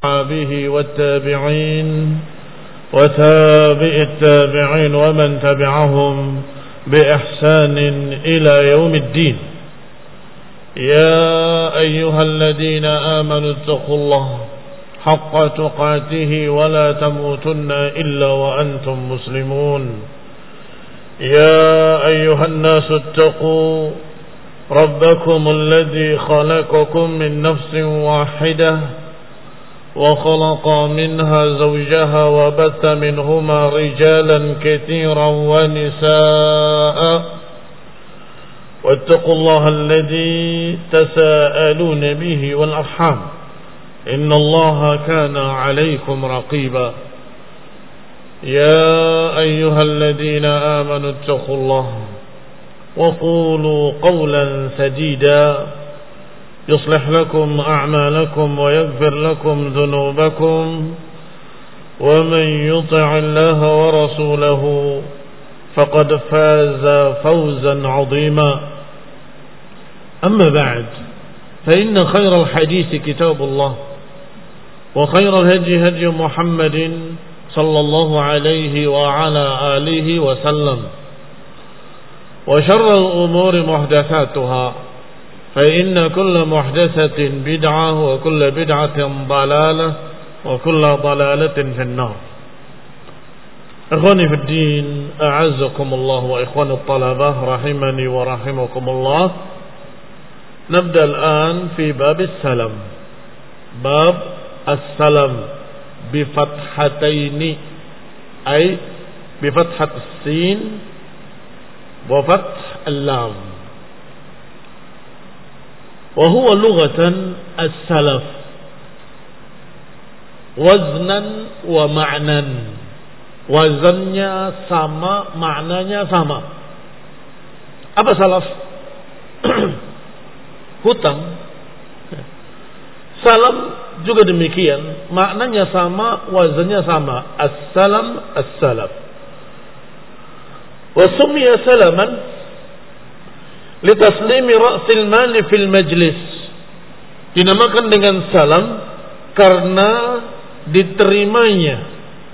به والتابعين وتابع التابعين ومن تبعهم بإحسان إلى يوم الدين. يا أيها الذين آمنوا اتقوا الله حق تقاته ولا تموتن إلا وأنتم مسلمون. يا أيها الناس اتقوا ربكم الذي خلقكم من نفس واحدة وخلق منها زوجها وبث منهما رجالا كثيرا ونساء واتقوا الله الذي تساءلون به والأرحام إن الله كان عليكم رقيبا. يا أيها الذين آمنوا اتقوا الله وقولوا قولا سديدا يصلح لكم أعمالكم ويغفر لكم ذنوبكم ومن يطع الله ورسوله فقد فاز فوزا عظيما. أما بعد فإن خير الحديث كتاب الله وخير الهدي هدي محمد صلى الله عليه وعلى آله وسلم وشر الأمور محدثاتها فإن كل محدثة بدعة وكل بدعة ضلالة وكل ضلالة في النار. إخواني في الدين أعزكم الله وإخواني الطلبة رحمني ورحمكم الله. نبدأ الآن في باب السلام. باب السلام بفتحتين أي بفتحة السين وفتح اللام. وهو لغة السلف وزنا ومعنى. Wazannya sama, maknanya sama. Apa salaf? Hutang. Salam juga demikian, maknanya sama, wazannya sama. As-salam, as-salaf. Wa sumiya salaman litaslimi ra'sil mali fil majlis. Dinamakan dengan salam karena diterimanya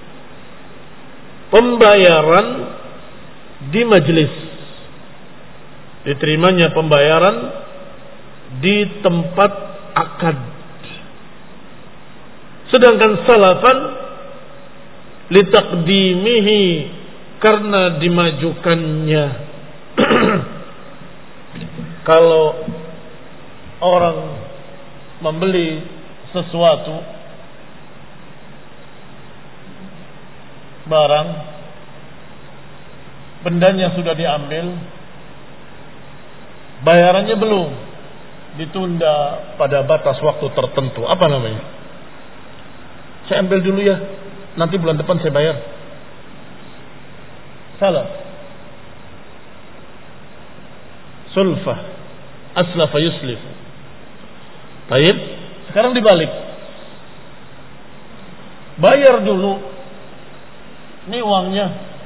pembayaran di majlis, diterimanya pembayaran di tempat akad. Sedangkan salafan litaqdimihi karena dimajukannya. Kalau orang membeli sesuatu barang, bendanya sudah diambil, bayarannya belum, ditunda pada batas waktu tertentu. Apa namanya? Saya ambil dulu ya, nanti bulan depan saya bayar. Salah. Sulfah, aslafa yuslif. Baik, sekarang dibalik. Bayar dulu. Ini uangnya.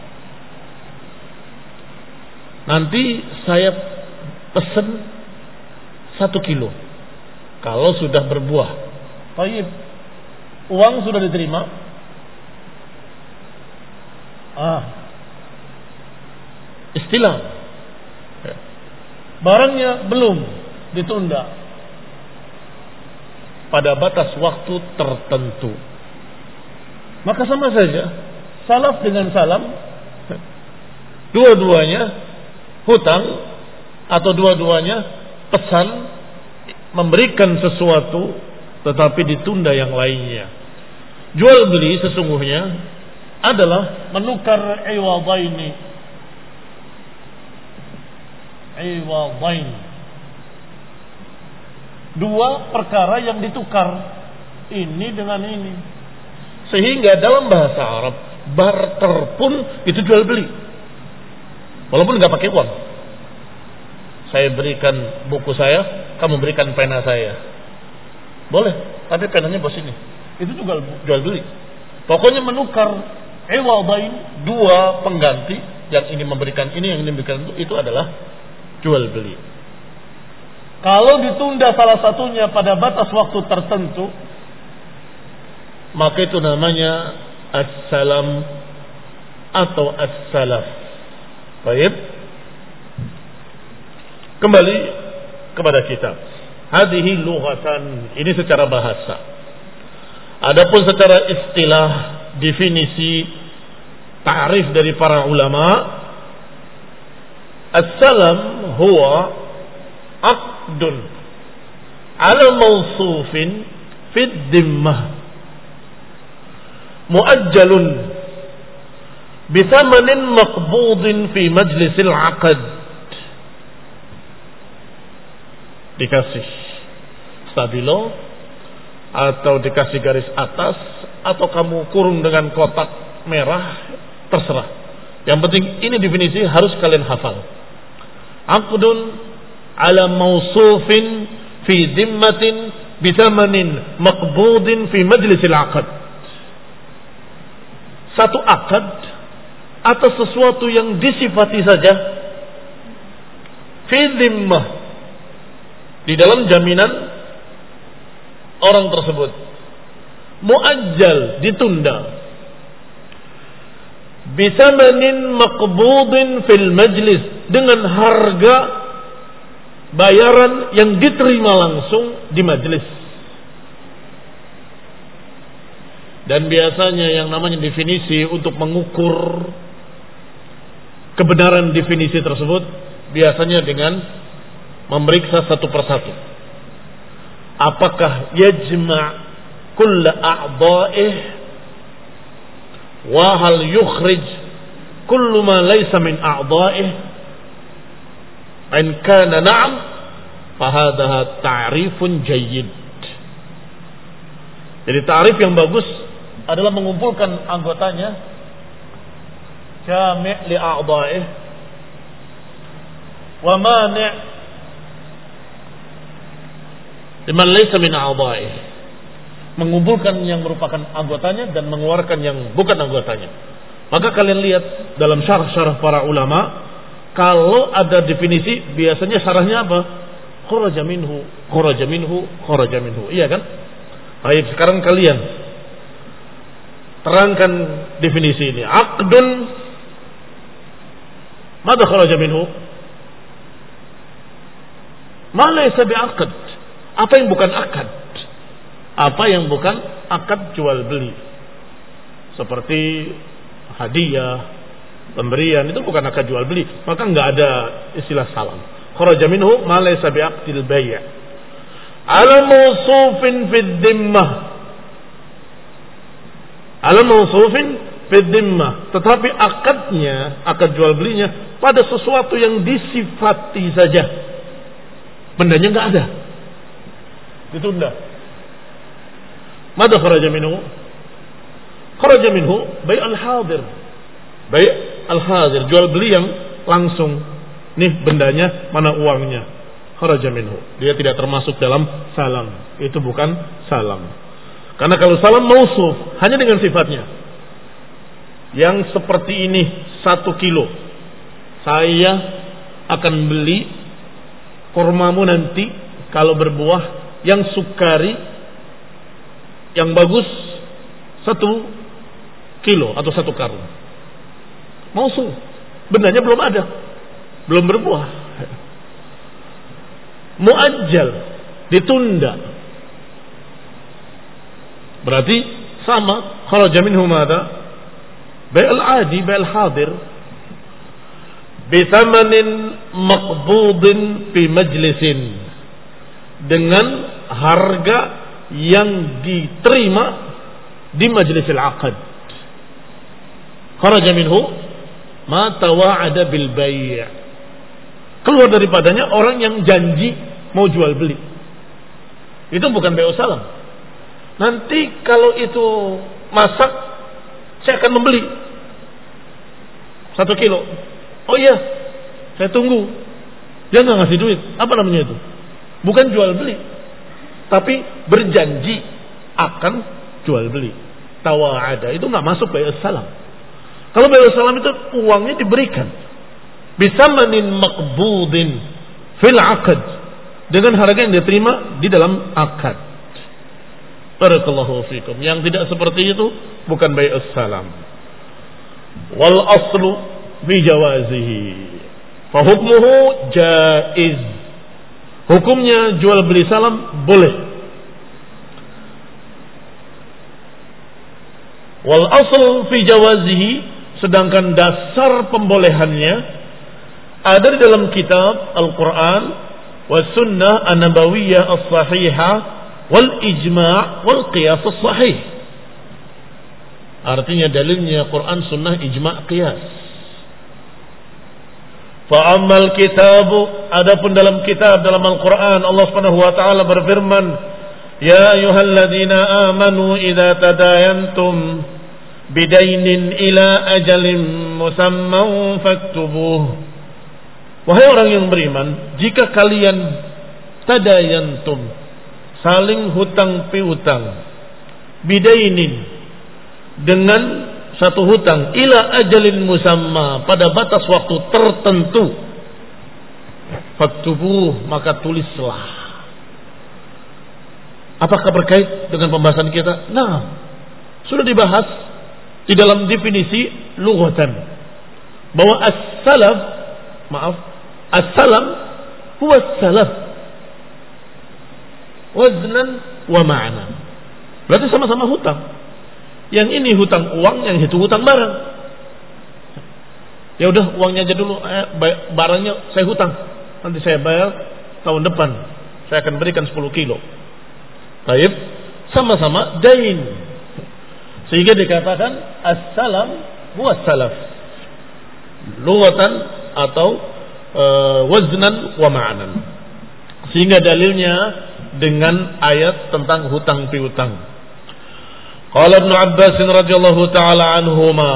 Nanti saya pesen 1 kilo. Kalau sudah berbuah. Baik. Uang sudah diterima. Istilah. Barangnya belum, ditunda pada batas waktu tertentu. Maka sama saja salaf dengan salam, dua-duanya hutang atau dua-duanya pesan memberikan sesuatu tetapi ditunda yang lainnya. Jual beli sesungguhnya adalah menukar iwadaini. Iwadain. Dua perkara yang ditukar, ini dengan ini. Sehingga dalam bahasa Arab barter pun itu jual beli, walaupun nggak pakai uang. Saya berikan buku saya, kamu berikan pena saya, boleh. Tapi penanya bos ini, itu juga jual beli. Pokoknya menukar iwadain, dua pengganti, yang ini memberikan ini, yang ini memberikan itu adalah jual beli. Kalau ditunda salah satunya pada batas waktu tertentu, maka itu namanya as-salam atau as-salaf. Baik. Kembali kepada kitab. Hadhihi lughatan, ini secara bahasa. Adapun secara istilah, definisi, ta'rif dari para ulama, as-salam huwa aqdun ala mawsufin fid dhimmah muajjalun bithamanin maqbudin fi majlisil aqd. Dikasih stabilo atau dikasih garis atas atau kamu kurung dengan kotak merah, terserah. Yang penting ini definisi harus kalian hafal. Aqdun ala mawsufin fi dhimmatin bithamanin maqbudin fi majlisil aqd. Satu akad atas sesuatu yang disifati saja fi dhimmah, di dalam jaminan orang tersebut, muajjal, ditunda, bisamanin maqbudin fil majlis, dengan harga bayaran yang diterima langsung di majlis. Dan biasanya yang namanya definisi, untuk mengukur kebenaran definisi tersebut, biasanya dengan memeriksa satu persatu. Apakah yajma' kulla a'dha'ih wa hal yukhrij kullu ma laysa min a'dha'ih? In kana na'am fa hadha ta'rifun jayyid. Jadi ta'rif yang bagus adalah mengumpulkan anggotanya, jami' li a'dha'ih wa mani' liman laysa min a'dha'ih, mengumpulkan yang merupakan anggotanya dan mengeluarkan yang bukan anggotanya. Maka kalian lihat dalam syarah-syarah para ulama, kalau ada definisi biasanya syarahnya apa? Kharaja minhu, kharaja minhu, kharaja minhu. Iya kan? Baik, sekarang kalian terangkan definisi ini. Aqdun, madza kharaja minhu? Ma laysa bi'aqd. Apa yang bukan akad? Apa yang bukan akad jual beli? Seperti hadiah, pemberian, itu bukan akad jual beli. Maka enggak ada istilah salam. Kharaja minhu ma laysa bi'aqdil bay'. Ala mawsufin fid dhimmah. Ala mawsufin fid dhimmah. Tetapi akadnya, akad jual belinya pada sesuatu yang disifati saja. Bendanya enggak ada, ditunda. Mada kharaja minhu? Kharaja minhu bai' al-hadir. Bai' al-hadir, jual beli yang langsung. Nih bendanya, mana uangnya. Kharaja minhu. Dia tidak termasuk dalam salam. Itu bukan salam. Karena kalau salam mausuf, hanya dengan sifatnya. Yang seperti ini, 1 kilo. Saya akan beli kurmamu nanti kalau berbuah, yang sukari, yang bagus, 1 kilo atau 1 karung. Mausuf, bendanya belum ada, belum berbuah. Muajjal, ditunda. Berarti sama. Kharaja minhu madza? Bai'al adi, bai'al hadir, bithamanin maqbudin fi majlisin, dengan harga yang diterima di majlisil aqd. Kharaja minhu ma tawa'ada bil bai'. Keluar daripadanya orang yang janji mau jual beli. Itu bukan bai'u salam. Nanti kalau itu masak, saya akan membeli 1 kilo. Oh iya, saya tunggu. Dia nggak ngasih duit. Apa namanya itu? Bukan jual beli, tapi berjanji akan jual beli. Tawa'ada itu nggak masuk bai'us salam. Kalau bai'us salam itu uangnya diberikan bisamanin maqbudin fil aqd, dengan harga yang diterima di dalam akad. Barakallahu fikum. Yang tidak seperti itu bukan bai'us salam. Wal aslu fi jawazihi. Fa hukmuhu jaiz. Hukumnya jual beli salam boleh. Wal aslu fi jawazihi, sedangkan dasar pembolehannya ada di dalam kitab Al-Quran wa sunnah an-nabawiyah as-sahihah wal ijma' wal qiyas as-sahih. Artinya dalilnya Quran, sunnah, ijma', qiyas. Fa ammal kitabu, adapun dalam kitab, dalam Al-Quran Allah Subhanahu wa taala berfirman, ya ayyuhalladzina amanu idza tadayantum bidainin ila ajalin musamman faktubuh. Wahai orang yang beriman, jika kalian tadayantum, saling hutang piutang, bidainin, dengan satu hutang, ila ajalin musamma, pada batas waktu tertentu, faktubuh, maka tulislah. Apakah berkait dengan pembahasan kita? Nah, sudah dibahas di dalam definisi lughatan bahwa as-salam huwa as-salaf waznan wa ma'na. Berarti sama-sama hutang. Yang ini hutang uang, yang itu hutang barang. Ya udah, uangnya aja dulu, barangnya saya hutang. Nanti saya bayar tahun depan. Saya akan berikan 10 kilo. Baik, sama-sama dain. Sehingga dikatakan as-salam huwa as-salaf. Lughatan atau waznan wa ma'nan. Sehingga dalilnya dengan ayat tentang hutang piutang. Qala Ibnu Abbas radhiyallahu taala anhuma,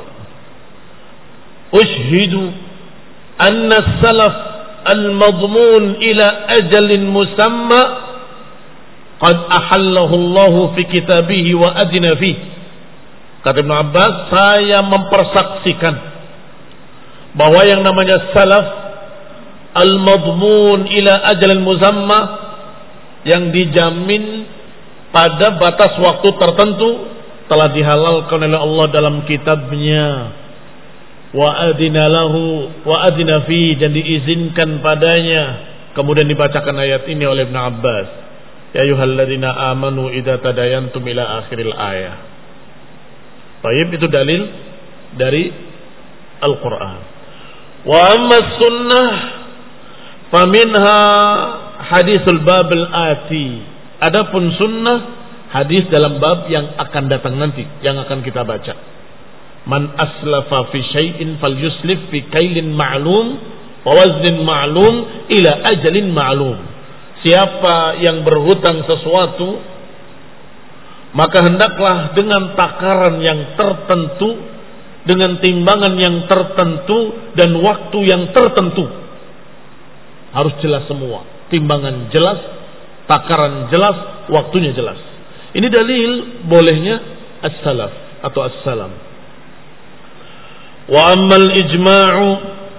ushhidu anna as-salaf al-madmun ila ajalin musamma qad ahallahu Allah fi kitabihi wa adina fihi. Kata Ibnu Abbas, saya mempersaksikan bahwa yang namanya salaf al-madmun ila ajalin musamma, yang dijamin pada batas waktu tertentu, telah dihalalkan oleh Allah dalam kitabnya. Wa adina lahu wa adina fi, dan diizinkan padanya. Kemudian dibacakan ayat ini oleh Ibnu Abbas, ya ayyuhalladzina amanu idza tadayantum ila akhiril ayah. Baik, itu dalil dari Al-Quran. Wa amma sunnah faminha hadisul babul ati. Adapun sunnah, hadis dalam bab yang akan datang nanti, yang akan kita baca. Man aslafa fi syai'in falyuslif fi kailin ma'lum wa waznin ma'lum ila ajalin ma'lum. Siapa yang berhutang sesuatu, maka hendaklah dengan takaran yang tertentu, dengan timbangan yang tertentu, dan waktu yang tertentu. Harus jelas semua. Timbangan jelas, takaran jelas, waktunya jelas. Ini dalil bolehnya as-salaf atau as-salam. Wa ammal ijma'u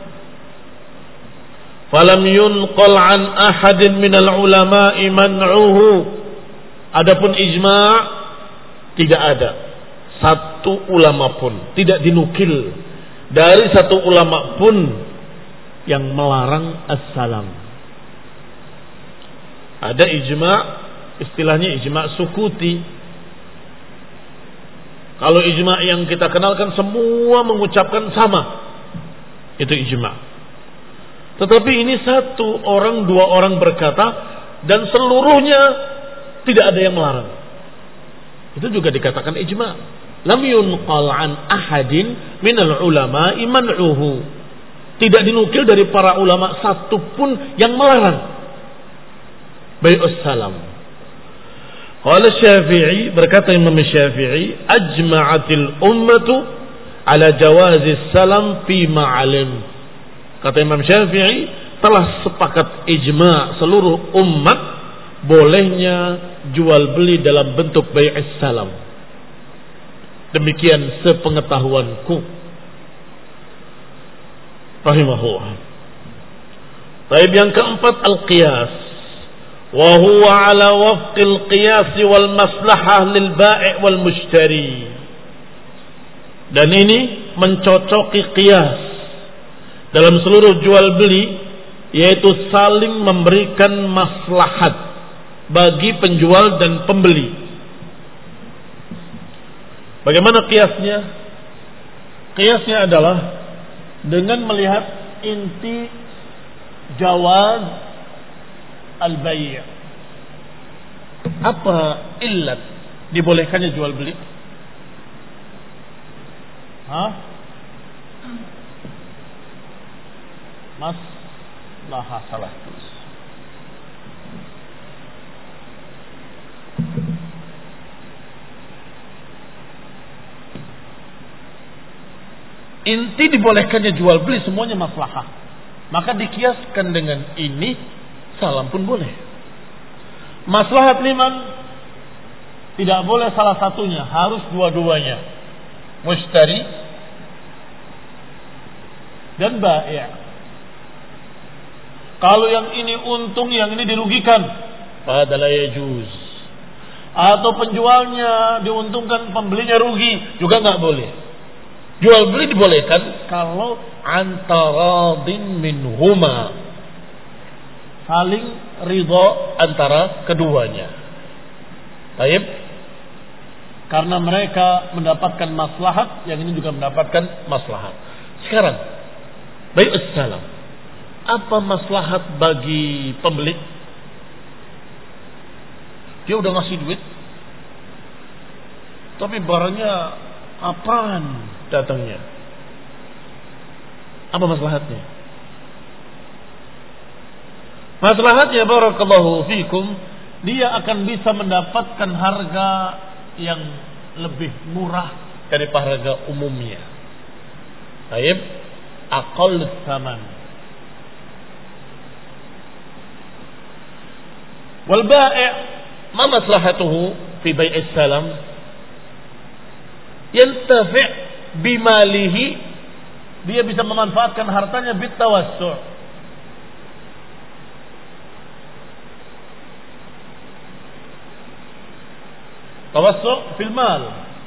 falam yunqal an ahadin minal ulama'i man'uhu. Adapun ijma' tidak ada satu ulama pun, tidak dinukil dari satu ulama pun yang melarang as-salam. Ada ijma', istilahnya ijma' sukuti. Kalau ijma' yang kita kenalkan semua mengucapkan sama, itu ijma'. Tetapi ini satu orang, dua orang berkata dan seluruhnya tidak ada yang melarang, itu juga dikatakan ijma'. Lam yunqal an ahadin minal ulama'i man'uhu. Tidak dinukil dari para ulama satu pun yang melarang bai'us salam. Qala Syafi'i, berkata Imam Syafi'i, ajma'atil ummatu ala jawazis salam fi ma'alim. Kata Imam Syafi'i, telah sepakat ijma' seluruh umat bolehnya jual beli dalam bentuk bai'is salam. Demikian sepengetahuanku. Rahimahullah. Baik, yang keempat al-qiyas. wa huwa ala wafqil qiyas wal maslahah lil bai' wal mushtari. Dan ini mencocoki qiyas dalam seluruh jual beli, yaitu saling memberikan maslahat bagi penjual dan pembeli. Bagaimana qiyasnya? Qiyasnya adalah dengan melihat inti jawaz al-bai'. Apa illat dibolehkannya jual beli? Maslahah, salah tulis. Inti dibolehkannya jual beli semuanya maslahah. Maka dikiaskan dengan ini, salam pun boleh. Maslahat liman, tidak boleh salah satunya, harus dua-duanya. Mushtari dan bai'. Kalau yang ini untung, yang ini dirugikan, pada la yajuz. Atau penjualnya diuntungkan, pembelinya rugi, juga nggak boleh. Jual beli dibolehkan kalau antaradin minhuma, saling ridho antara keduanya. Baik, karena mereka mendapatkan maslahat, yang ini juga mendapatkan maslahat. Sekarang, baik assalam, apa maslahat bagi pembeli? Dia udah ngasih duit, tapi barangnya apaan datangnya? Apa maslahatnya? Maslahatnya barakallahu fikum, dia akan bisa mendapatkan harga yang lebih murah daripada harga umumnya. Baik, aqall tsaman. Wal bai' ma maslahatuhu fi bai'is salam? Yantafi' bimalihi, dia bisa memanfaatkan hartanya bitawassu'. Tawassu' fil mal.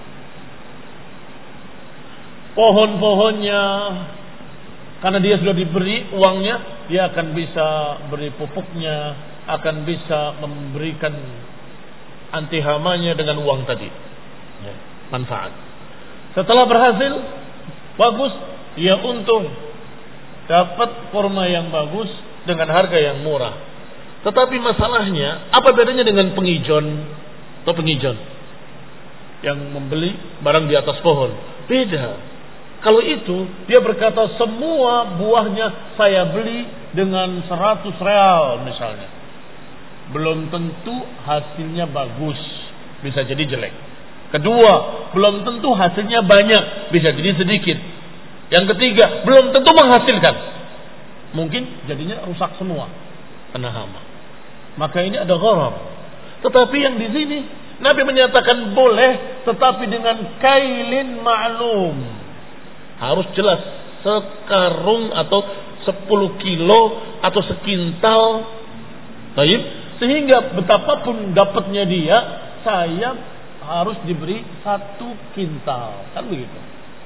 Pohon-pohonnya, karena dia sudah diberi uangnya, dia akan bisa beri pupuknya, akan bisa memberikan anti hamanya dengan uang tadi. Manfaat. Setelah berhasil, bagus, dia untung, dapat kurma yang bagus dengan harga yang murah. Tetapi masalahnya, apa bedanya dengan pengijon atau pengijon yang membeli barang di atas pohon? Beda. Kalau itu, dia berkata semua buahnya saya beli dengan 100 real misalnya. Belum tentu hasilnya bagus, bisa jadi jelek. Kedua, belum tentu hasilnya banyak, bisa jadi sedikit. Yang ketiga, belum tentu menghasilkan. Mungkin jadinya rusak semua, kena hama. Maka ini ada gharar. Tetapi yang di sini Nabi menyatakan boleh, tetapi dengan kailin ma'lum. Harus jelas, sekarung atau 10 kilo atau sekintal. Baik, sehingga betapapun dapatnya dia, saya harus diberi 1 kintal, kan begitu?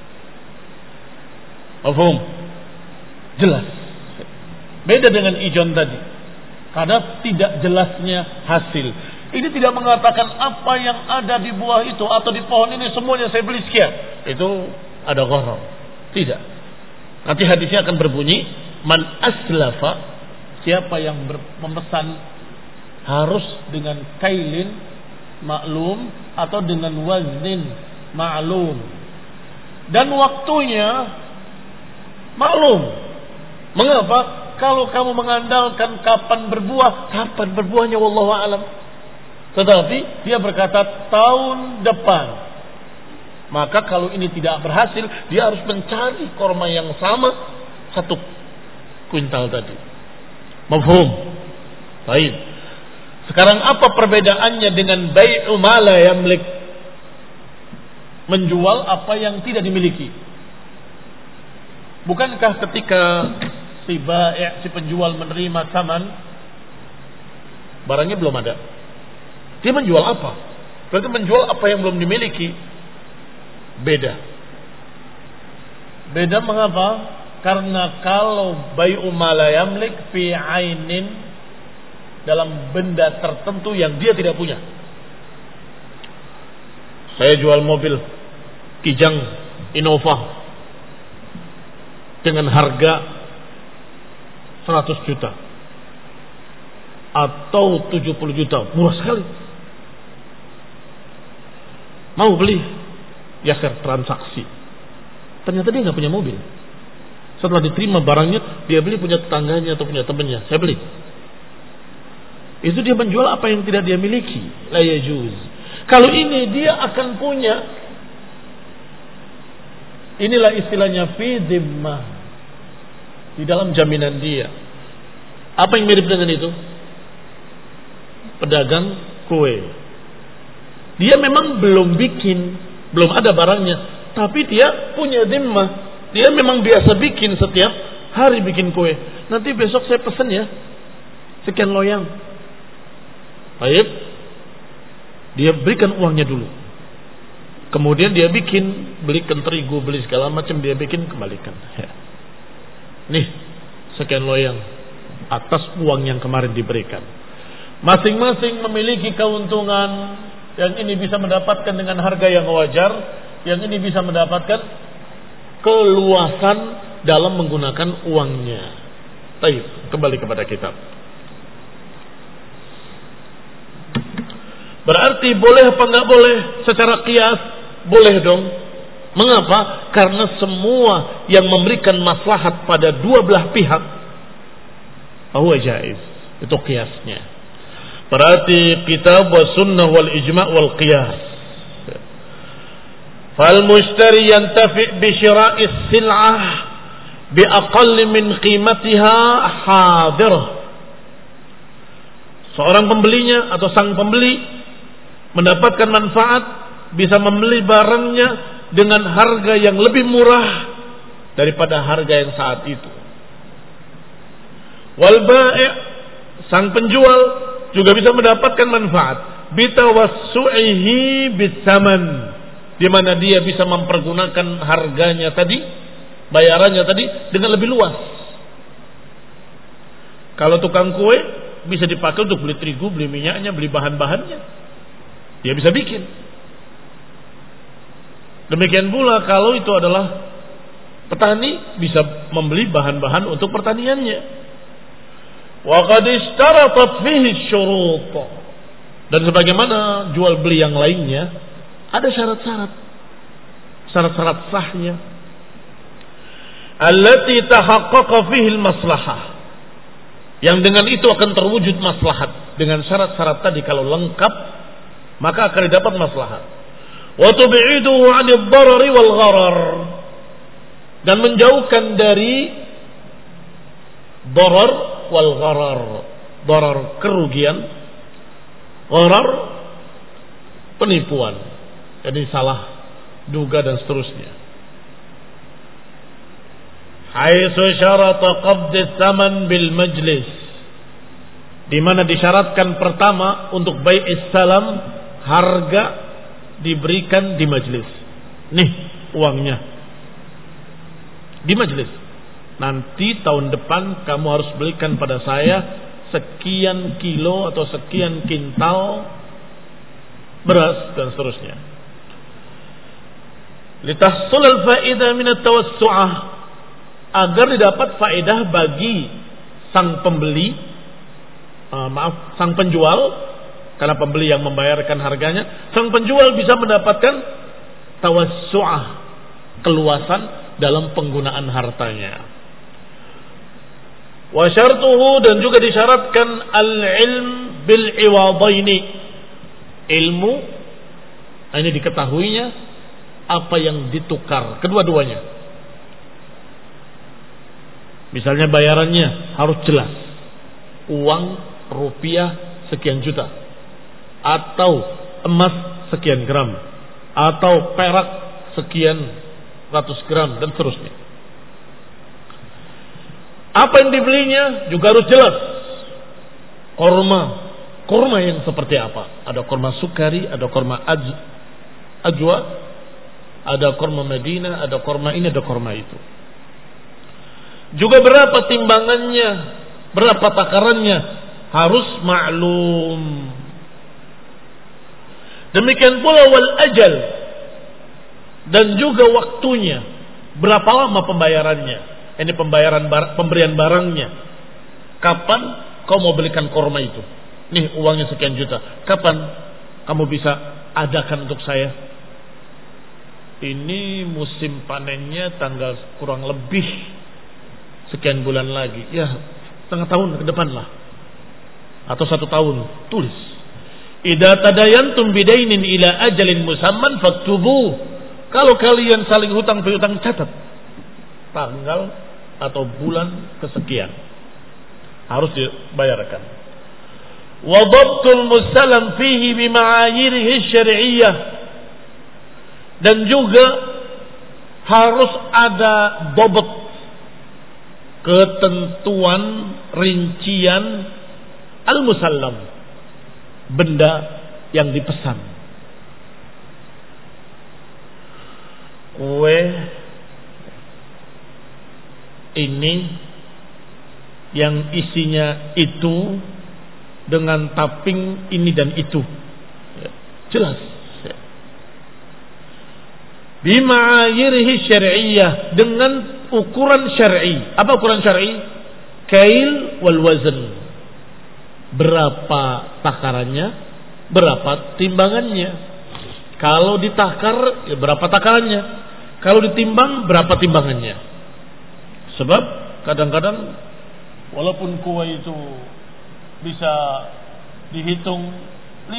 Paham? Jelas. Beda dengan ijon tadi, karena tidak jelasnya hasil. Ini tidak mengatakan apa yang ada di buah itu atau di pohon ini semuanya saya beli sekian. Itu ada gharar. Tidak. Nanti hadisnya akan berbunyi, man aslafa, siapa yang memesan harus dengan kailin maklum atau dengan waznin maklum, dan waktunya maklum. Mengapa? Kalau kamu mengandalkan kapan berbuahnya wallahu alam. Tetapi dia berkata tahun depan, maka kalau ini tidak berhasil, dia harus mencari kurma yang sama 1 kuintal tadi. Mafhum? Baik. Sekarang apa perbedaannya dengan bai'u ma la yamlik? Menjual apa yang tidak dimiliki. Bukankah ketika si penjual menerima saman, barangnya belum ada. Dia menjual apa? Berarti menjual apa yang belum dimiliki. Beda mengapa? Karena kalau bai'u ma la yamlik fi ainin, dalam benda tertentu yang dia tidak punya. Saya jual mobil Kijang Innova dengan harga 100 juta atau 70 juta, murah sekali. Mau beli, ya transaksi. Ternyata dia nggak punya mobil. Setelah diterima barangnya, dia beli punya tetangganya atau punya temannya. Saya beli. Itu dia menjual apa yang tidak dia miliki. La yajuz. Kalau ini dia akan punya. Inilah istilahnya fi dhimmah. Di dalam jaminan dia. Apa yang mirip dengan itu? Pedagang kue. Dia memang belum bikin, belum ada barangnya, tapi dia punya dhimmah. Dia memang biasa bikin, setiap hari bikin kue. Nanti besok saya pesen ya, sekian loyang. Baik, dia berikan uangnya dulu. Kemudian dia bikin, belikan terigu, beli segala macam, dia bikin, kembalikan. Ya. Nih, sekian loyang atas uang yang kemarin diberikan. Masing-masing memiliki keuntungan. Yang ini bisa mendapatkan dengan harga yang wajar, yang ini bisa mendapatkan keluasan dalam menggunakan uangnya. Baik, kembali kepada kitab. Berarti boleh apa enggak boleh? Secara qiyas boleh dong. Mengapa? Karena semua yang memberikan maslahat pada dua belah pihak, huwa jaiz. Itu qiyasnya. Berarti kitab wa sunnah wal ijma' wal qiyas. Fal mushtari yantafi' bi syira'is sil'ah bi aqall min qimatiha hadirah. Seorang pembelinya atau sang pembeli mendapatkan manfaat, bisa membeli barangnya dengan harga yang lebih murah daripada harga yang saat itu. Wal bai', sang penjual juga bisa mendapatkan manfaat bitawassu'ihi bitsaman, di mana dia bisa mempergunakan harganya tadi, bayarannya tadi dengan lebih luas. Kalau tukang kue bisa dipakai untuk beli terigu, beli minyaknya, beli bahan-bahannya, dia bisa bikin. Demikian pula kalau itu adalah petani, bisa membeli bahan-bahan untuk pertaniannya. Wa qad ishtaratat fihi syurut. Dan sebagaimana jual beli yang lainnya, ada syarat-syarat. Syarat-syarat sahnya. Allati tahaqqaqa fihi al-maslahah. Yang dengan itu akan terwujud maslahat. Dengan syarat-syarat tadi kalau lengkap, maka akan didapat maslahat. Wa tub'iduhu 'anil darari wal gharar. Dan menjauhkan dari darar wal gharar. Darar kerugian, gharar penipuan. Jadi salah duga dan seterusnya. Haitsu syarata qabd tsaman bil majlis. Di mana disyaratkan pertama untuk bai'is salam, harga diberikan di majlis. Nih uangnya di majlis. Nanti tahun depan kamu harus belikan pada saya sekian kilo atau sekian kintal beras dan seterusnya. Litahsul al-faidah min at-tawassu'ah, agar didapat faedah bagi sang pembeli, sang penjual, karena pembeli yang membayarkan harganya, sang penjual bisa mendapatkan tawassu'ah, keluasan dalam penggunaan hartanya. Wa syartuhu, dan juga disyaratkan al-ilm bil iwadaini, ilmu ini diketahuinya apa yang ditukar kedua-duanya. Misalnya bayarannya harus jelas, uang rupiah sekian juta, atau emas sekian gram, atau perak sekian ratus gram, dan seterusnya. Apa yang dibelinya juga harus jelas. Korma kurma yang seperti apa. Ada kurma sukari, ada kurma ajwa, ada kurma Madinah, ada kurma ini, ada kurma itu. Juga berapa timbangannya, berapa takarannya, harus maklum. Demikian pula wal ajal, dan juga waktunya, berapa lama pembayarannya. Ini pemberian barangnya. Kapan kau mau belikan kurma itu? Nih uangnya sekian juta. Kapan kamu bisa adakan untuk saya? Ini musim panennya tanggal kurang lebih sekian bulan lagi. Ya, setengah tahun ke depan lah. Atau 1 tahun. Tulis. Idza tadayantum bidainin ila ajalin musamman faktubu. Kalau kalian saling hutang piutang, catat tanggal atau bulan kesekian harus dibayarkan. Wa dhabtul musallam fihi bima'ayirihi syar'iyyah, dan juga harus ada dhabt, ketentuan rincian al-musallam, benda yang dipesan. Kue ini yang isinya itu dengan topping ini dan itu, jelas. Bima'ayirihi syar'iyyah, dengan ukuran syar'i. Apa ukuran syar'i? Kail wal wazn. Berapa takarannya, berapa timbangannya. Kalau ditakar, ya berapa takarannya. Kalau ditimbang, berapa timbangannya. Sebab kadang-kadang walaupun kue itu bisa dihitung 5,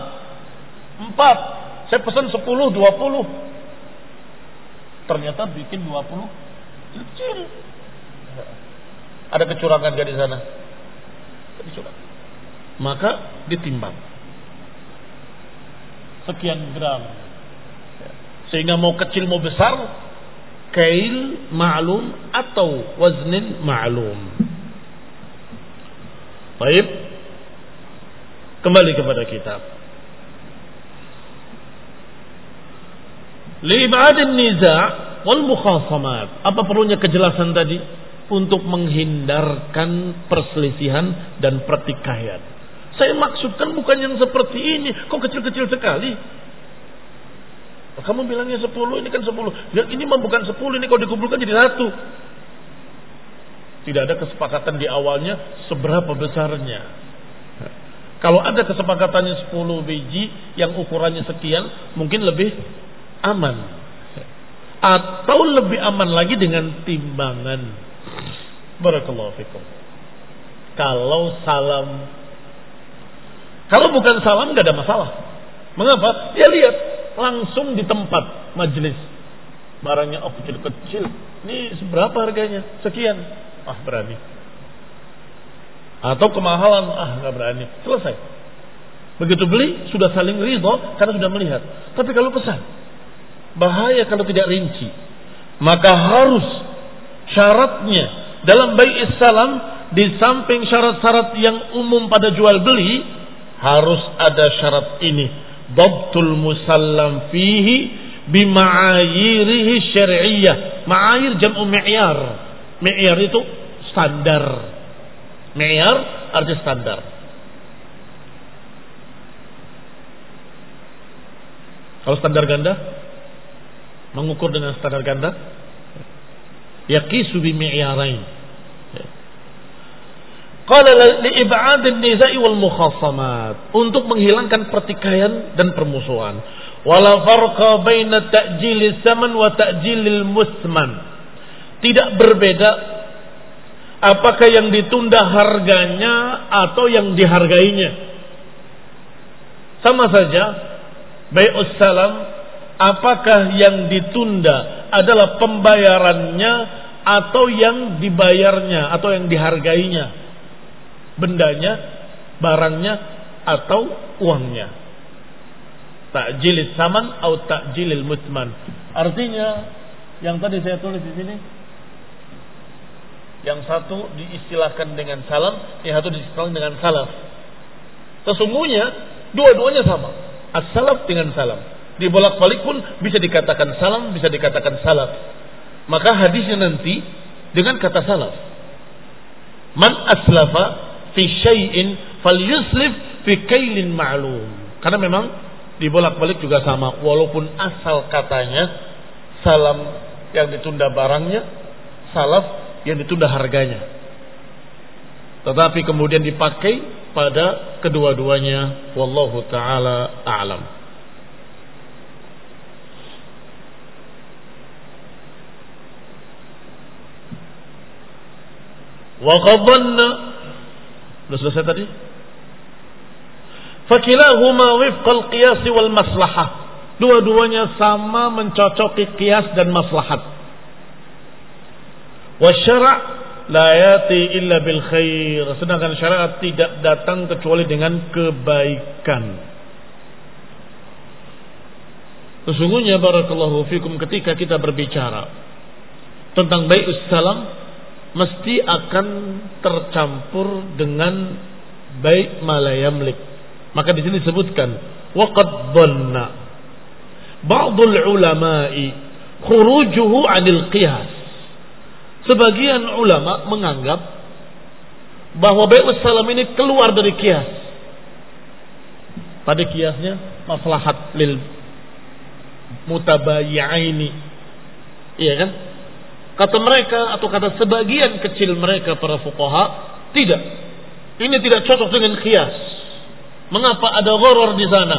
4, saya pesan 10, 20, ternyata bikin 20 kecil. Ada kecurangan gak di sana? Dicurangan. Maka ditimbang sekian gram, sehingga mau kecil mau besar, kail ma'lum atau waznin ma'lum. Baik, kembali kepada kitab. Li'ibadin niza' wal mukhasamat. Apa perlunya kejelasan tadi? Untuk menghindarkan perselisihan dan pertikaian. Saya maksudkan bukan yang seperti ini. Kok kecil-kecil sekali? Kamu bilangnya 10, ini kan 10. Ya, ini mah bukan 10, ini kalau dikumpulkan jadi 1. Tidak ada kesepakatan di awalnya seberapa besarnya. Kalau ada kesepakatannya 10 biji yang ukurannya sekian, mungkin lebih aman. Atau lebih aman lagi dengan timbangan. Barakallahu fikum. Kalau bukan salam gak ada masalah. Mengapa? Ya lihat langsung di tempat majelis. Barangnya kecil-kecil. Ini seberapa harganya? Sekian. Berani. Atau kemahalan, gak berani. Selesai. Begitu beli sudah saling ridho karena sudah melihat. Tapi kalau pesan, bahaya kalau tidak rinci. Maka harus syaratnya dalam bai'is salam, di samping syarat-syarat yang umum pada jual beli, harus ada syarat ini. Dhabtul musallam fihi bima'ayirihi syar'iyyah. Ma'ayir jam'u mi'yar. Mi'yar itu standar. Mi'yar arti standar. Kalau standar ganda, mengukur dengan standar ganda, yaqisu bi mi'yarain. Qala li'ib'ad an-niza'i wal mukhasamat, untuk menghilangkan pertikaian dan permusuhan. Wala farqa baina ta'jil as-saman wa ta'jil al-musman. Tidak berbeda apakah yang ditunda harganya atau yang dihargainya. Sama saja bai'us salam, apakah yang ditunda adalah pembayarannya atau yang dibayarnya atau yang dihargainya, bendanya, barangnya atau uangnya. Ta'jilis saman atau ta'jilil mutman. Artinya yang tadi saya tulis di sini, yang satu diistilahkan dengan salam, yang satu diistilahkan dengan salaf. Sesungguhnya dua-duanya sama. As-salaf dengan salam. Dibolak-balik pun bisa dikatakan salam, bisa dikatakan salaf. Maka hadisnya nanti dengan kata salaf. Man aslafa fi syai'in falyuslif fi kailin ma'lum. Karena memang dibolak-balik juga sama. Walaupun asal katanya salam yang ditunda barangnya, salaf yang ditunda harganya. Tetapi kemudian dipakai pada kedua-duanya. Wallahu ta'ala a'lam. Wa qadhanna. Sudah selesai tadi? Fakilahuma wifqal qiyas wal maslahah. Dua-duanya sama mencocoki qiyas dan maslahat. Wa syara' la yati illa bil khair. Sedangkan syariat tidak datang kecuali dengan kebaikan. Sesungguhnya barakallahu fikum ketika kita berbicara tentang bai'us salam mesti akan tercampur dengan bai' ma la yamlik. Maka di sini disebutkan waqad dhanna ba'dul ulama'i khurujuhu 'anil qiyas. Sebagian ulama menganggap bahwa bai'us salam ini keluar dari qiyas. Pada qiyasnya maslahat lil mutabayyi'aini. Iya kan? Kata mereka atau kata sebagian kecil mereka para fuqaha, tidak. Ini tidak cocok dengan qiyas. Mengapa ada gharar di sana?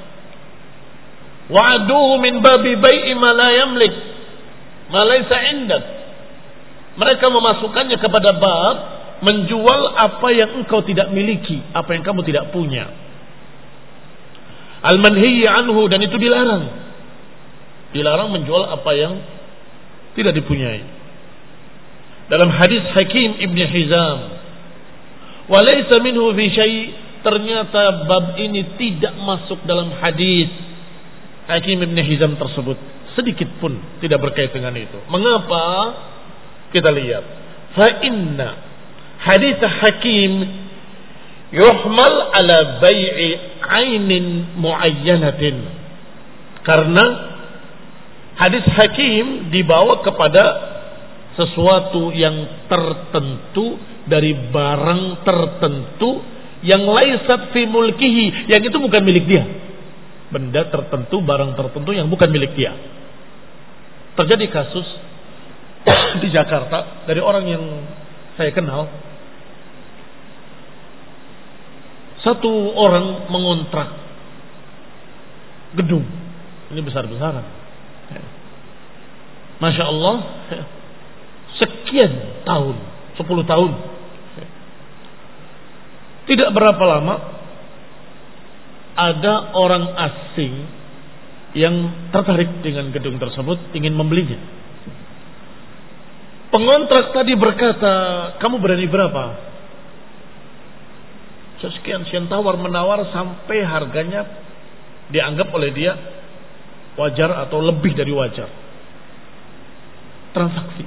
Wa'aduhu min babi bai'i ma la yamlik ma laysa indak. Mereka memasukkannya kepada bab menjual apa yang engkau tidak miliki, apa yang kamu tidak punya. Al-manhiyyi anhu, dan itu dilarang. Dilarang menjual apa yang tidak dipunyai. Dalam hadis Hakim Ibn Hizam, wa laysa minhu fi syai', ternyata bab ini tidak masuk dalam hadis Hakim Ibn Hizam tersebut. Sedikit pun tidak berkait dengan itu. Mengapa? Kita lihat. Fa inna hadis Hakim yuhmal ala bai'i ainin muayyanatin. Karena hadis Hakim dibawa kepada sesuatu yang tertentu dari barang tertentu yang laisat fi mulkihi, yang itu bukan milik dia. Benda tertentu, barang tertentu yang bukan milik dia. Terjadi kasus di Jakarta dari orang yang saya kenal. Satu orang mengontrak gedung. Ini besar-besaran. Masya Allah, sekian tahun, 10 tahun. Tidak berapa lama ada orang asing yang tertarik dengan gedung tersebut, ingin membelinya. Pengontrak tadi berkata, kamu berani berapa? Sekian tawar menawar sampai harganya dianggap oleh dia wajar atau lebih dari wajar. Transaksi.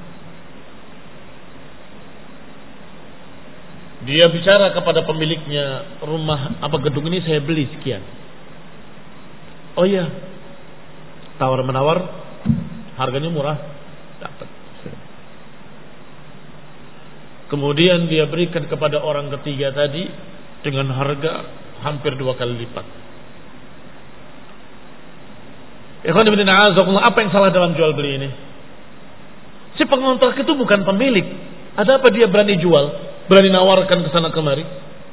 Dia bicara kepada pemiliknya, rumah apa gedung ini saya beli sekian. Oh iya, tawar menawar, harganya murah, dapat. Kemudian dia berikan kepada orang ketiga tadi dengan harga hampir 2 kali lipat. Ikhwan ibn a'azakumullah, apa yang salah dalam jual beli ini? Si pengontrak itu bukan pemilik. Ada apa dia berani jual, berani nawarkan ke sana kemari?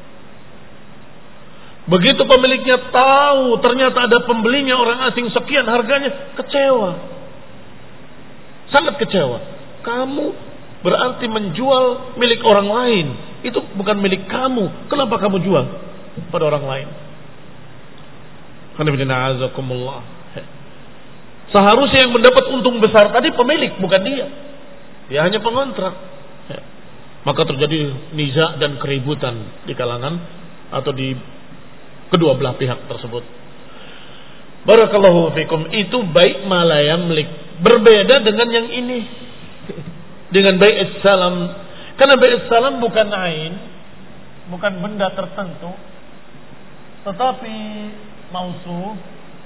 Begitu pemiliknya tahu ternyata ada pembelinya orang asing sekian harganya, kecewa. Sangat kecewa. Kamu berarti menjual milik orang lain. Itu bukan milik kamu. Kenapa kamu jual pada orang lain? Seharusnya yang mendapat untung besar tadi pemilik, bukan dia. Dia hanya pengontrak. Maka terjadi niza dan keributan di kalangan atau di kedua belah pihak tersebut. Barakallahu fikum. Itu baik malayamlik. Berbeda dengan yang ini. Dengan bai'is salam. Karena bai'is salam bukan ain, bukan benda tertentu, Tetapi mausuf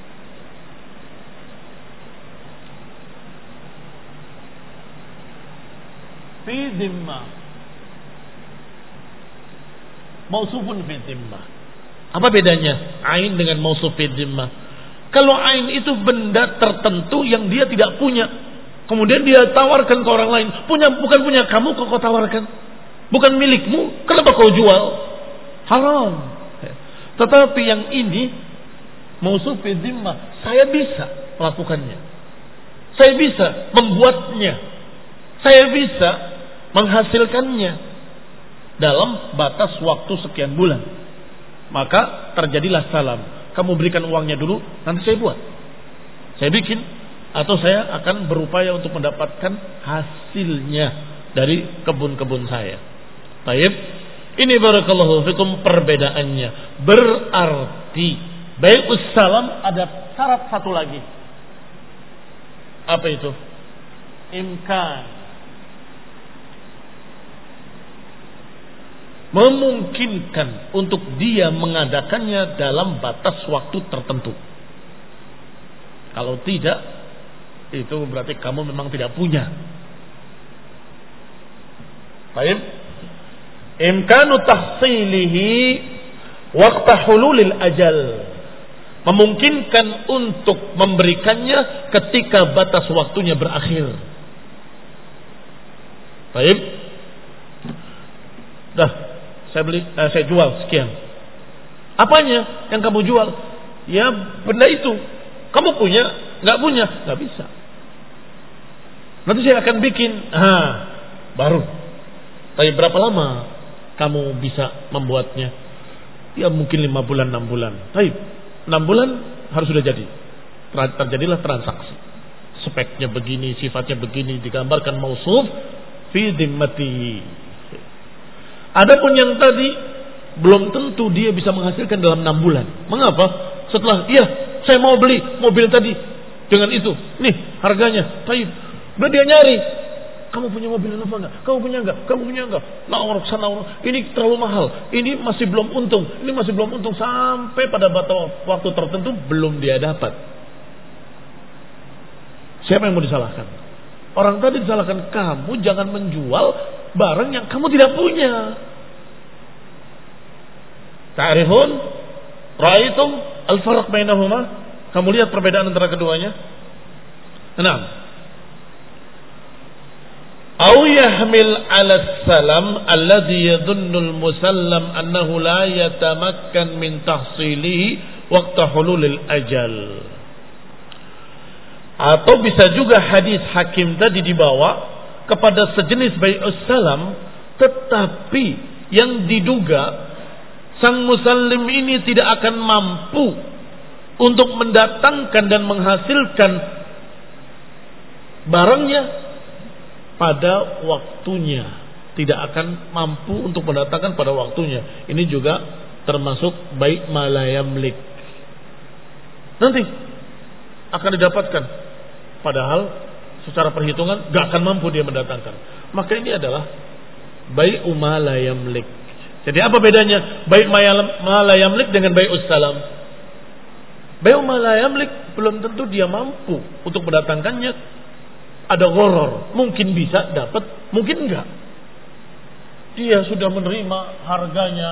fi dhimmah, mausufun fi dhimmah. Apa bedanya ain dengan mausuf fi dhimmah? Kalau ain itu benda tertentu yang dia tidak punya, kemudian dia tawarkan ke orang lain. Bukan punya kamu, kok kau tawarkan? Bukan milikmu, kenapa kau jual? Haram. Tetapi yang ini mausuf fi dhimmah, saya bisa melakukannya. Saya bisa membuatnya. Saya bisa menghasilkannya dalam batas waktu sekian bulan. Maka terjadilah salam. Kamu berikan uangnya dulu, nanti saya buat. Saya bikin, atau saya akan berupaya untuk mendapatkan hasilnya dari kebun-kebun saya. Baik, ini barakallahu fikum perbedaannya. Berarti bai'us salam ada syarat satu lagi. Apa itu? Imkan. Memungkinkan untuk dia mengadakannya dalam batas waktu tertentu. Kalau tidak, itu berarti kamu memang tidak punya. Baik. Imkanu tahsilihi waqta hululil ajal. Memungkinkan untuk memberikannya ketika batas waktunya berakhir. Baik. Dah, saya jual sekian. Apanya yang kamu jual? Ya benda itu. Kamu punya? Nggak punya? Nggak bisa. Nanti saya akan bikin. Baru. Tapi berapa lama kamu bisa membuatnya? Ya mungkin 5 bulan, 6 bulan. Tapi 6 bulan harus sudah jadi. Terjadilah transaksi. Speknya begini, sifatnya begini, digambarkan mausuf fi dhimmatihi. Adapun yang tadi belum tentu dia bisa menghasilkan dalam 6 bulan. Mengapa? Setelah saya mau beli mobil tadi dengan itu. Nih harganya. Baik. Udah dia nyari. Kamu punya mobil apa enggak? Kamu punya enggak? Kamu punya enggak? Nah, ini terlalu mahal. Ini masih belum untung. Ini masih belum untung sampai pada waktu tertentu belum dia dapat. Siapa yang mau disalahkan? Orang tadi disalahkan. Kamu jangan menjual barang yang kamu tidak punya. Ta'rifun? Ra'aitum al-farq bainahuma? Kamu lihat perbedaan antara keduanya? 6. Au yahmil 'ala salam alladhi yadhunnu al-musallam annahu la yatamakkan min tahsilihi waqta hululil ajal. Atau bisa juga hadis Hakim tadi dibawa kepada sejenis bai'us salam, tetapi yang diduga sang musallim ini tidak akan mampu untuk mendatangkan dan menghasilkan barangnya pada waktunya, tidak akan mampu untuk mendatangkan pada waktunya. Ini juga termasuk bai' ma la yamlik. Nanti akan didapatkan, padahal secara perhitungan gak akan mampu dia mendatangkan. Maka ini adalah bai'u ma la yamlik. Jadi apa bedanya bai' ma la yamlik dengan bai'us salam? Bai'u ma la yamlik belum tentu dia mampu untuk mendatangkannya. Ada gharar, mungkin bisa dapat, mungkin enggak. Dia sudah menerima harganya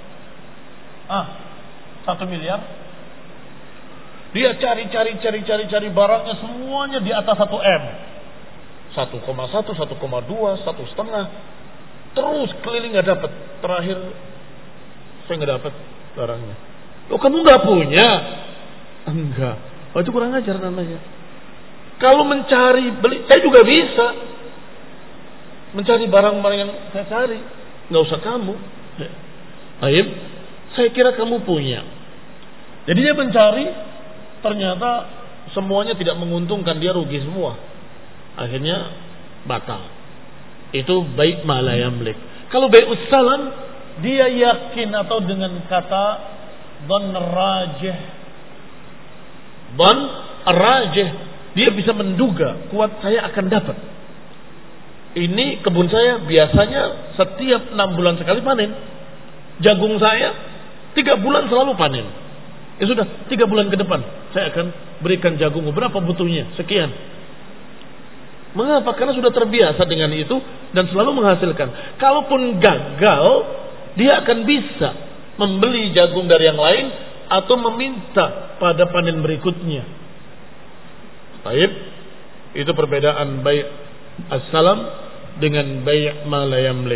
1 miliar. Dia cari barangnya semuanya di atas 1 M. 1,1, 1,2, 1,5. Terus keliling nggak dapat. Terakhir saya nggak dapat barangnya. Loh, kamu nggak punya? Enggak. Oh, itu kurang ajar namanya. Kalau mencari beli, saya juga bisa mencari barang-barang yang saya cari. Nggak usah kamu. Baik, saya kira kamu punya. Jadi dia mencari, ternyata semuanya tidak menguntungkan, dia rugi semua. Akhirnya batal. Itu bai' ma la yamlik. Kalau bai'us salam, dia yakin atau dengan kata dhann rajih. Dhann rajih, dia bisa menduga kuat saya akan dapat. Ini kebun saya biasanya setiap 6 bulan sekali panen. Jagung saya 3 bulan selalu panen. Ya sudah, 3 bulan ke depan saya akan berikan jagung. Berapa butuhnya? Sekian. Mengapa? Karena sudah terbiasa dengan itu dan selalu menghasilkan. Kalaupun gagal, dia akan bisa membeli jagung dari yang lain atau meminta pada panen berikutnya. Baik, itu perbedaan bai' as-salam dengan bai' ma la yamlik.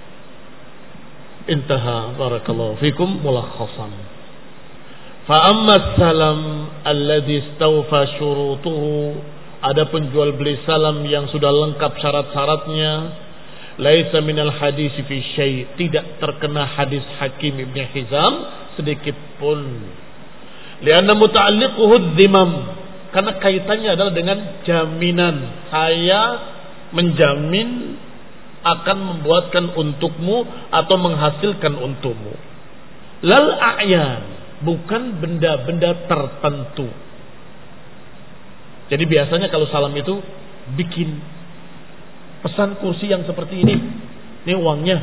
Intaha barakallahu fikum mulakhasan. Fa amma as-salam alladhi istawfa syurutuhu, adapun jual beli salam yang sudah lengkap syarat-syaratnya, laisa minal hadis fi syai', tidak terkena hadis Hakim Ibn Hizam sedikit pun. Lianna muta'alliquhu dzimam, karena kaitannya adalah dengan jaminan. Saya menjamin akan membuatkan untukmu atau menghasilkan untukmu. Lal a'yan, bukan benda-benda tertentu. Jadi biasanya kalau salam itu bikin pesan kursi yang seperti ini uangnya.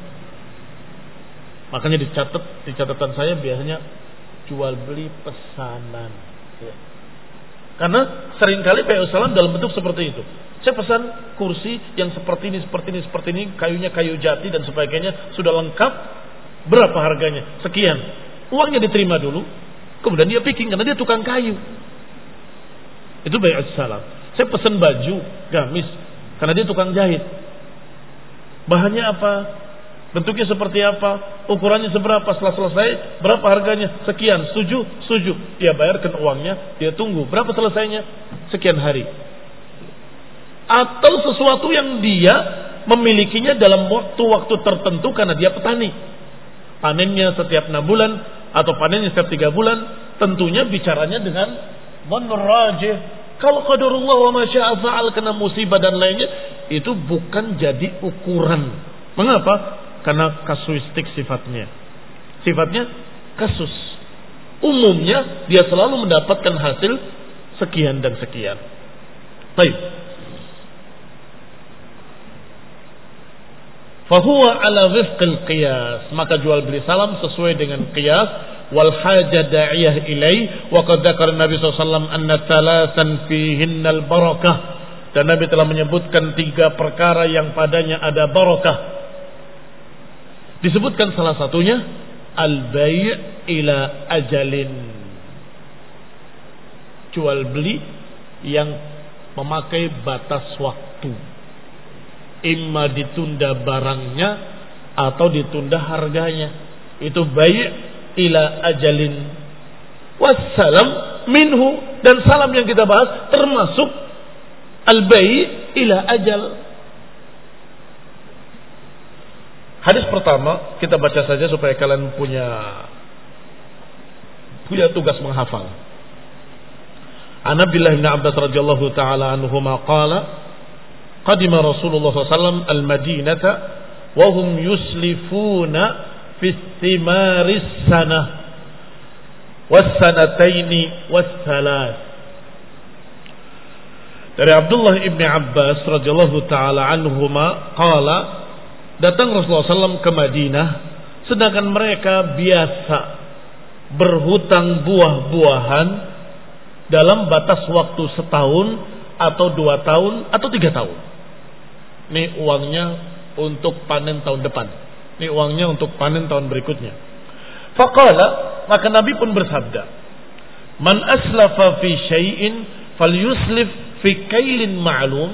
Makanya dicatat di catatan saya biasanya jual beli pesanan. Ya. Karena seringkali PO salam dalam bentuk seperti itu. Saya pesan kursi yang seperti ini, kayunya kayu jati dan sebagainya, sudah lengkap. Berapa harganya? Sekian. Uangnya diterima dulu, kemudian dia picking karena dia tukang kayu. Itu bai'us salam. Saya pesan baju gamis karena dia tukang jahit. Bahannya apa? Bentuknya seperti apa? Ukurannya seberapa? Setelah selesai, berapa harganya? Sekian. Setuju. Dia bayarkan uangnya, dia tunggu. Berapa selesainya? Sekian hari. Atau sesuatu yang dia memilikinya dalam waktu-waktu tertentu karena dia petani. Panennya setiap 6 bulan atau panennya setiap 3 bulan. Tentunya bicaranya dengan dhanur rajih. Kalau qadarullah wa ma syaa fa'al, kena musibah dan lainnya, itu bukan jadi ukuran. Mengapa? Karena kasuistik sifatnya. Sifatnya kasus. Umumnya dia selalu mendapatkan hasil sekian dan sekian. Baik. Fahuwa ala wifqil qiyas, maka jual beli salam sesuai dengan qiyas. Wal haja da'iyah ilai, wa qad dzakara Nabi sallallahu alaihi wasallam anna thalathan fihinnal barakah, dan Nabi telah menyebutkan 3 perkara yang padanya ada barakah. Disebutkan salah satunya al-bai' ila ajalin, jual beli yang memakai batas waktu. Imma ditunda barangnya atau ditunda harganya. Itu bai' ila ajalin. Wassalam minhu, dan salam yang kita bahas termasuk al-bai' ila ajal. Hadis pertama kita baca saja supaya kalian punya tugas menghafal. An Abdullah bin Abbas radhiyallahu taala anhuma qala qadima Rasulullah sallallahu alaihi wasallam al-Madinata wa hum yuslifuna fi istimaris sanah was sanataini was thalath. Dari Abdullah ibn Abbas radhiyallahu taala anhuma qala, datang Rasulullah SAW ke Madinah sedangkan mereka biasa berhutang buah-buahan dalam batas waktu setahun atau 2 tahun atau 3 tahun. Ini uangnya untuk panen tahun depan. Ini uangnya untuk panen tahun berikutnya. Faqala, maka Nabi pun bersabda, man aslafa fi syai'in falyuslif fi kailin ma'lum.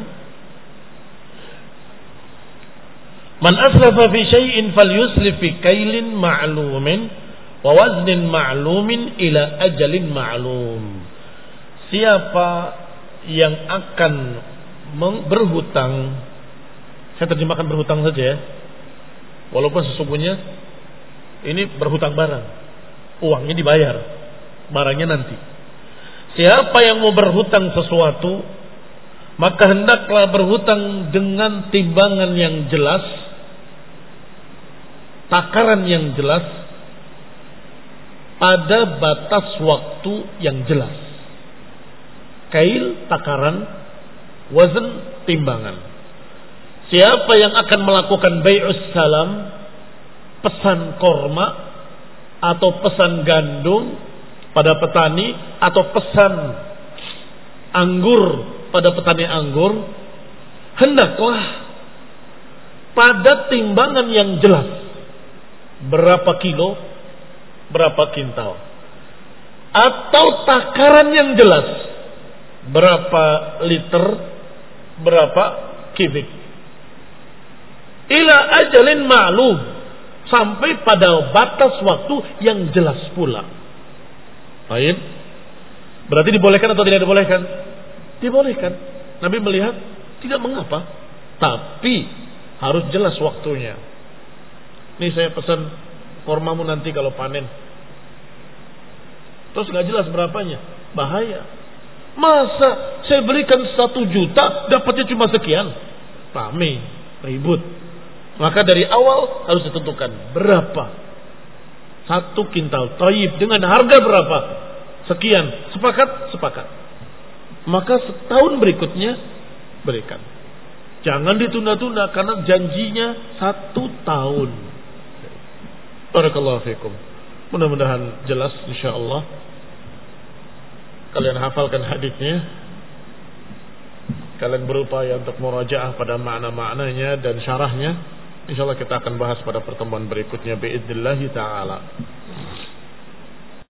Man aslafa fi syai'in falyuslif fi kailin ma'lumin wa waznin ma'lumin ila ajalin ma'lum. Siapa yang akan berhutang, saya terjemahkan berhutang saja ya, walaupun sesungguhnya ini berhutang barang, uangnya dibayar, barangnya nanti. Siapa yang mau berhutang sesuatu, maka hendaklah berhutang dengan timbangan yang jelas, takaran yang jelas, pada batas waktu yang jelas. Kail takaran, wazn timbangan. Siapa yang akan melakukan bai'us salam, pesan korma, atau pesan gandum pada petani atau pesan anggur pada petani anggur, hendaklah pada timbangan yang jelas berapa kilo, berapa kintal, atau takaran yang jelas berapa liter, berapa kubik, ila ajalin ma'lum, sampai pada batas waktu yang jelas pula. Baik. Berarti dibolehkan atau tidak dibolehkan? Dibolehkan. Nabi melihat tidak mengapa, tapi harus jelas waktunya. Nih saya pesan kormamu nanti kalau panen. Terus nggak jelas berapanya, bahaya. Masa saya berikan 1 juta dapatnya cuma sekian? Rame, ribut. Maka dari awal harus ditentukan berapa 1 kintal thayyib dengan harga berapa? Sekian. Sepakat? Sepakat. Maka setahun berikutnya berikan. Jangan ditunda-tunda karena janjinya 1 tahun. Barakallahu fikum. Mudah-mudahan jelas insyaallah. Kalian hafalkan hadisnya. Kalian berupaya untuk murajaah pada makna-maknanya dan syarahnya. Insyaallah kita akan bahas pada pertemuan berikutnya biidznillah taala.